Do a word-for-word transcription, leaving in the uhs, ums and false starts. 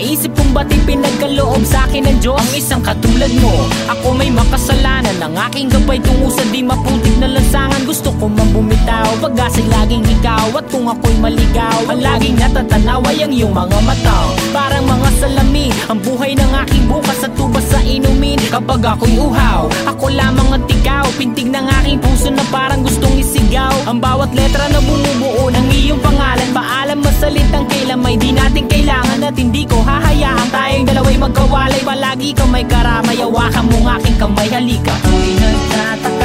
Maisip kong ba't pinagkaloob sa'kin ng Diyos ang isang katulad mo. Ako may makasalanan, ang aking gabay tungo sa di maputik na lansangan. Gusto ko man bumitaw, pag-asa'y laging ikaw. At kung ako'y maligaw, ang laging natatanaw ay ang iyong mga mata. Parang mga salamin, ang buhay ng aking bukas at tubas sa inumin. Kapag ako'y uhaw, ako lamang ang tigaw. Pintig ng aking puso na parang gustong isigaw. Ang bawat letra na bumubuo ng iyong pangalan. Paalam masalitang kailan may di natin kailangan. At hindi ko hahayaan tayong dalawa'y magkawalay. Palagi ka may karamay, hawakan mong aking kamay, halika. Ako'y nagtataka